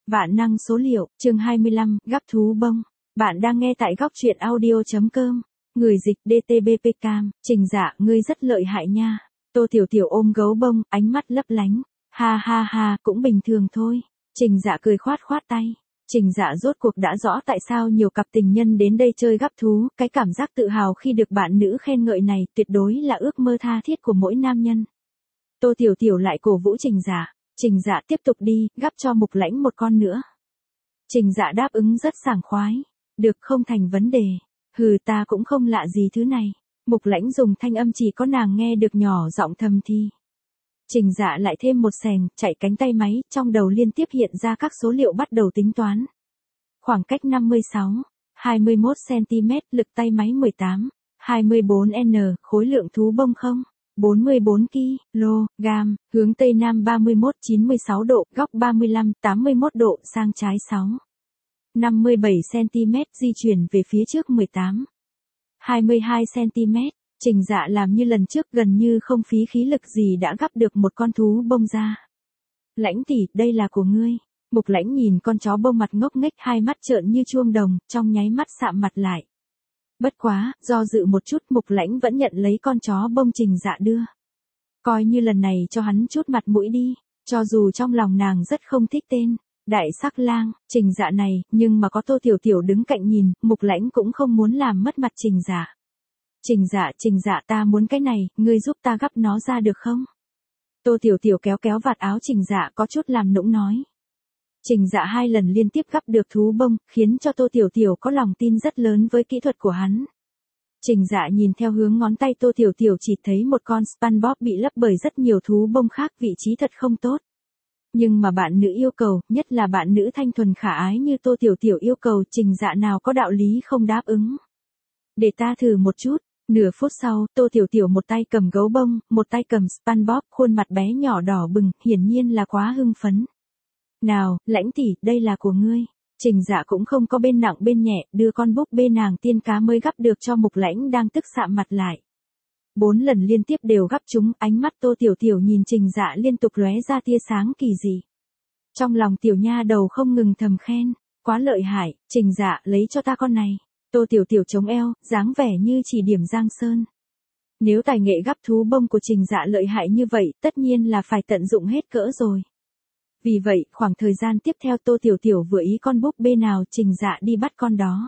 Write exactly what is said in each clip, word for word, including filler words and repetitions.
Vạn năng số liệu, chương hai mươi lăm, gắp thú bông. Bạn đang nghe tại góc truyện audio.com. Người dịch đê tê bê pê Cam, Trình Dạ, ngươi rất lợi hại nha. Tô Tiểu Tiểu ôm gấu bông, ánh mắt lấp lánh. Ha ha ha, cũng bình thường thôi. Trình Dạ cười khoát khoát tay. Trình Dạ rốt cuộc đã rõ tại sao nhiều cặp tình nhân đến đây chơi gắp thú, cái cảm giác tự hào khi được bạn nữ khen ngợi này tuyệt đối là ước mơ tha thiết của mỗi nam nhân. Tô Tiểu Tiểu lại cổ vũ Trình Dạ. Trình Dạ tiếp tục đi, gắp cho Mục Lãnh một con nữa. Trình Dạ đáp ứng rất sảng khoái. Được, không thành vấn đề. Hừ, ta cũng không lạ gì thứ này. Mục Lãnh dùng thanh âm chỉ có nàng nghe được nhỏ giọng thầm thì. Trình Dạ lại thêm một xèng, chạy cánh tay máy, trong đầu liên tiếp hiện ra các số liệu bắt đầu tính toán. Khoảng cách năm mươi sáu, hai mươi mốt xăng-ti-mét, lực tay máy mười tám, hai mươi bốn n, khối lượng thú bông không, bốn mươi bốn ki lô gam, hướng Tây Nam ba mươi mốt, chín mươi sáu độ, góc ba mươi lăm, tám mươi mốt độ, sang trái sáu, năm mươi bảy xăng-ti-mét, di chuyển về phía trước mười tám, hai mươi hai xăng-ti-mét. Trình Dạ làm như lần trước, gần như không phí khí lực gì đã gắp được một con thú bông ra. Lãnh tỷ, đây là của ngươi. Mục Lãnh nhìn con chó bông mặt ngốc nghếch, hai mắt trợn như chuông đồng, trong nháy mắt sạm mặt lại. Bất quá, do dự một chút, Mục Lãnh vẫn nhận lấy con chó bông Trình Dạ đưa. Coi như lần này cho hắn chút mặt mũi đi, cho dù trong lòng nàng rất không thích tên Đại Sắc Lang, Trình Dạ này, nhưng mà có Tô Tiểu Tiểu đứng cạnh nhìn, Mục Lãnh cũng không muốn làm mất mặt Trình Dạ. Trình Dạ, Trình Dạ, ta muốn cái này, ngươi giúp ta gắp nó ra được không? Tô Tiểu Tiểu kéo kéo vạt áo Trình Dạ, có chút làm nũng nói. Trình Dạ hai lần liên tiếp gắp được thú bông, khiến cho Tô Tiểu Tiểu có lòng tin rất lớn với kỹ thuật của hắn. Trình Dạ nhìn theo hướng ngón tay Tô Tiểu Tiểu, chỉ thấy một con SpongeBob bị lấp bởi rất nhiều thú bông khác, vị trí thật không tốt. Nhưng mà bạn nữ yêu cầu, nhất là bạn nữ thanh thuần khả ái như Tô Tiểu Tiểu yêu cầu, Trình Dạ nào có đạo lý không đáp ứng. Để ta thử một chút. Nửa phút sau, Tô Tiểu Tiểu một tay cầm gấu bông, một tay cầm SpongeBob, khuôn mặt bé nhỏ đỏ bừng, hiển nhiên là quá hưng phấn. Nào, Lãnh tỷ, đây là của ngươi. Trình Dạ cũng không có bên nặng bên nhẹ, đưa con búp bê nàng tiên cá mới gắp được cho Mục Lãnh đang tức sạm mặt lại. Bốn lần liên tiếp đều gắp chúng, ánh mắt Tô Tiểu Tiểu nhìn Trình Dạ liên tục lóe ra tia sáng kỳ dị. Trong lòng tiểu nha đầu không ngừng thầm khen, quá lợi hại, Trình Dạ, lấy cho ta con này. Tô Tiểu Tiểu chống eo, dáng vẻ như chỉ điểm Giang Sơn. Nếu tài nghệ gắp thú bông của Trình Dạ lợi hại như vậy, tất nhiên là phải tận dụng hết cỡ rồi. Vì vậy, khoảng thời gian tiếp theo Tô Tiểu Tiểu vừa ý con búp bê nào, Trình Dạ đi bắt con đó.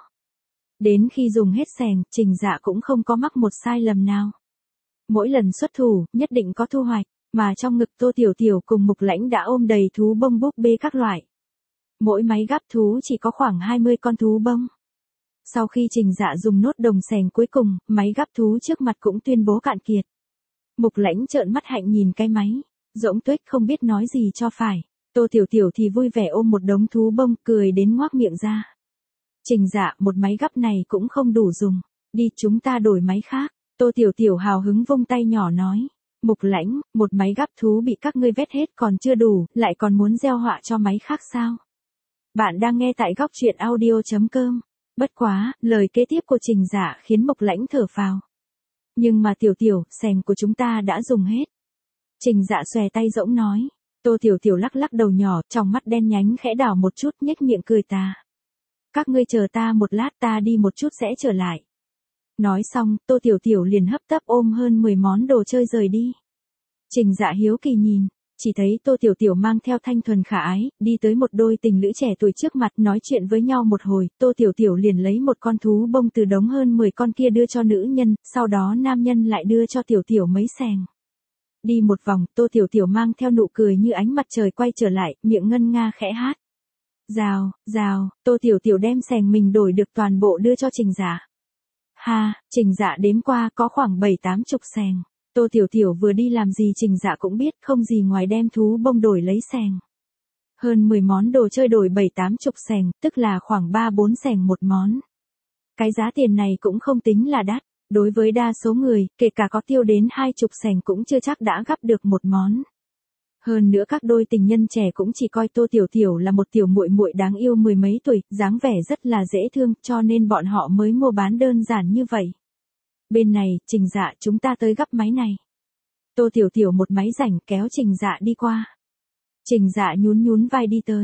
Đến khi dùng hết xèng, Trình Dạ cũng không có mắc một sai lầm nào. Mỗi lần xuất thủ, nhất định có thu hoạch, mà trong ngực Tô Tiểu Tiểu cùng Mục Lãnh đã ôm đầy thú bông búp bê các loại. Mỗi máy gắp thú chỉ có khoảng hai mươi con thú bông. Sau khi Trình Dạ dùng nốt đồng xèng cuối cùng, máy gắp thú trước mặt cũng tuyên bố cạn kiệt. Mục Lãnh trợn mắt hạnh nhìn cái máy, rỗng tuếch không biết nói gì cho phải. Tô Tiểu Tiểu thì vui vẻ ôm một đống thú bông, cười đến ngoác miệng ra. Trình Dạ, một máy gắp này cũng không đủ dùng, đi chúng ta đổi máy khác. Tô Tiểu Tiểu hào hứng vung tay nhỏ nói. Mục Lãnh, một máy gắp thú bị các ngươi vét hết còn chưa đủ, lại còn muốn gieo họa cho máy khác sao? Bạn đang nghe tại góc truyện audio.com. Bất quá, lời kế tiếp của Trình Dạ khiến Mục Lãnh thở phào. Nhưng mà Tiểu Tiểu, xèng của chúng ta đã dùng hết. Trình Dạ xòe tay rỗng nói. Tô Tiểu Tiểu lắc lắc đầu nhỏ, trong mắt đen nhánh khẽ đảo một chút, nhếch miệng cười tà. Các ngươi chờ ta một lát, ta đi một chút sẽ trở lại. Nói xong, Tô Tiểu Tiểu liền hấp tấp ôm hơn mười món đồ chơi rời đi. Trình Dạ hiếu kỳ nhìn. Chỉ thấy Tô Tiểu Tiểu mang theo thanh thuần khả ái, đi tới một đôi tình lữ trẻ tuổi trước mặt, nói chuyện với nhau một hồi, Tô Tiểu Tiểu liền lấy một con thú bông từ đống hơn mười con kia đưa cho nữ nhân, sau đó nam nhân lại đưa cho Tiểu Tiểu mấy xèng. Đi một vòng, Tô Tiểu Tiểu mang theo nụ cười như ánh mặt trời quay trở lại, miệng ngân nga khẽ hát. Rào, rào, Tô Tiểu Tiểu đem xèng mình đổi được toàn bộ đưa cho Trình Dạ. Ha, Trình Dạ đếm qua có khoảng bảy tám chục xèng. Tô Tiểu Tiểu vừa đi làm gì Trình Dạ cũng biết, không gì ngoài đem thú bông đổi lấy xèng. Hơn mười món đồ chơi đổi bảy tám chục xèng, tức là khoảng ba bốn xèng một món. Cái giá tiền này cũng không tính là đắt, đối với đa số người, kể cả có tiêu đến hai chục xèng cũng chưa chắc đã gắp được một món. Hơn nữa các đôi tình nhân trẻ cũng chỉ coi Tô Tiểu Tiểu là một tiểu muội muội đáng yêu mười mấy tuổi, dáng vẻ rất là dễ thương, cho nên bọn họ mới mua bán đơn giản như vậy. Bên này, Trình Dạ, chúng ta tới gắp máy này. Tô Tiểu Tiểu một máy rảnh kéo Trình Dạ đi qua. Trình Dạ nhún nhún vai đi tới.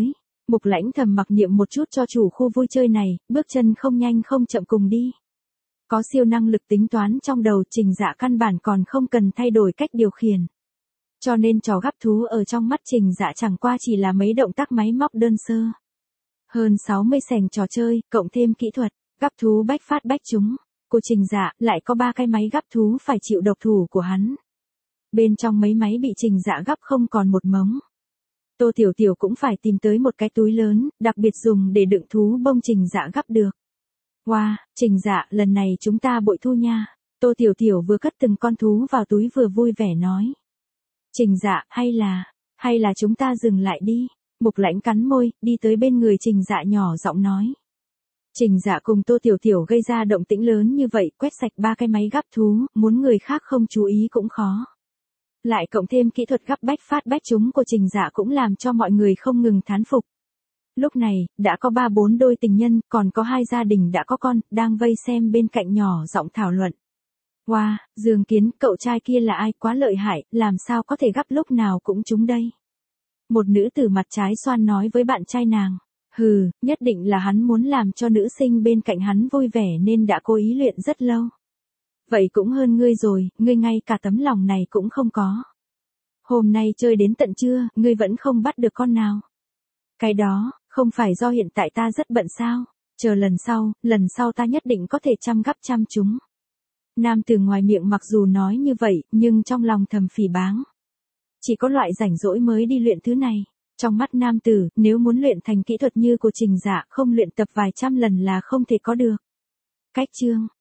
Mục Lãnh thầm mặc niệm một chút cho chủ khu vui chơi này, bước chân không nhanh không chậm cùng đi. Có siêu năng lực tính toán trong đầu, Trình Dạ căn bản còn không cần thay đổi cách điều khiển. Cho nên trò gắp thú ở trong mắt Trình Dạ chẳng qua chỉ là mấy động tác máy móc đơn sơ. Hơn sáu mươi sảnh trò chơi, cộng thêm kỹ thuật, gắp thú bách phát bách trúng. Của Trình Dạ lại có ba cái máy gắp thú phải chịu độc thủ của hắn. Bên trong mấy máy bị Trình Dạ gắp không còn một mống. Tô Tiểu Tiểu cũng phải tìm tới một cái túi lớn, đặc biệt dùng để đựng thú bông Trình Dạ gắp được. Wow, Trình Dạ, lần này chúng ta bội thu nha. Tô Tiểu Tiểu vừa cất từng con thú vào túi vừa vui vẻ nói. Trình Dạ, hay là, hay là chúng ta dừng lại đi. Mục Lãnh cắn môi, đi tới bên người Trình Dạ nhỏ giọng nói. Trình Dạ cùng Tô Tiểu Tiểu gây ra động tĩnh lớn như vậy, quét sạch ba cái máy gắp thú, muốn người khác không chú ý cũng khó. Lại cộng thêm kỹ thuật gắp bách phát bách trúng của Trình Dạ cũng làm cho mọi người không ngừng thán phục. Lúc này, đã có ba bốn đôi tình nhân, còn có hai gia đình đã có con, đang vây xem bên cạnh nhỏ giọng thảo luận. Wow, Dương Kiến, cậu trai kia là ai, quá lợi hại, làm sao có thể gắp lúc nào cũng trúng đây. Một nữ tử mặt trái xoan nói với bạn trai nàng. Hừ, nhất định là hắn muốn làm cho nữ sinh bên cạnh hắn vui vẻ nên đã cố ý luyện rất lâu. Vậy cũng hơn ngươi rồi, ngươi ngay cả tấm lòng này cũng không có. Hôm nay chơi đến tận trưa, ngươi vẫn không bắt được con nào. Cái đó, không phải do hiện tại ta rất bận sao, chờ lần sau, lần sau ta nhất định có thể chăm gắp chăm chúng. Nam từ ngoài miệng mặc dù nói như vậy, nhưng trong lòng thầm phỉ báng. Chỉ có loại rảnh rỗi mới đi luyện thứ này. Trong mắt nam tử, nếu muốn luyện thành kỹ thuật như của Trình Dạ, không luyện tập vài trăm lần là không thể có được. Cách chương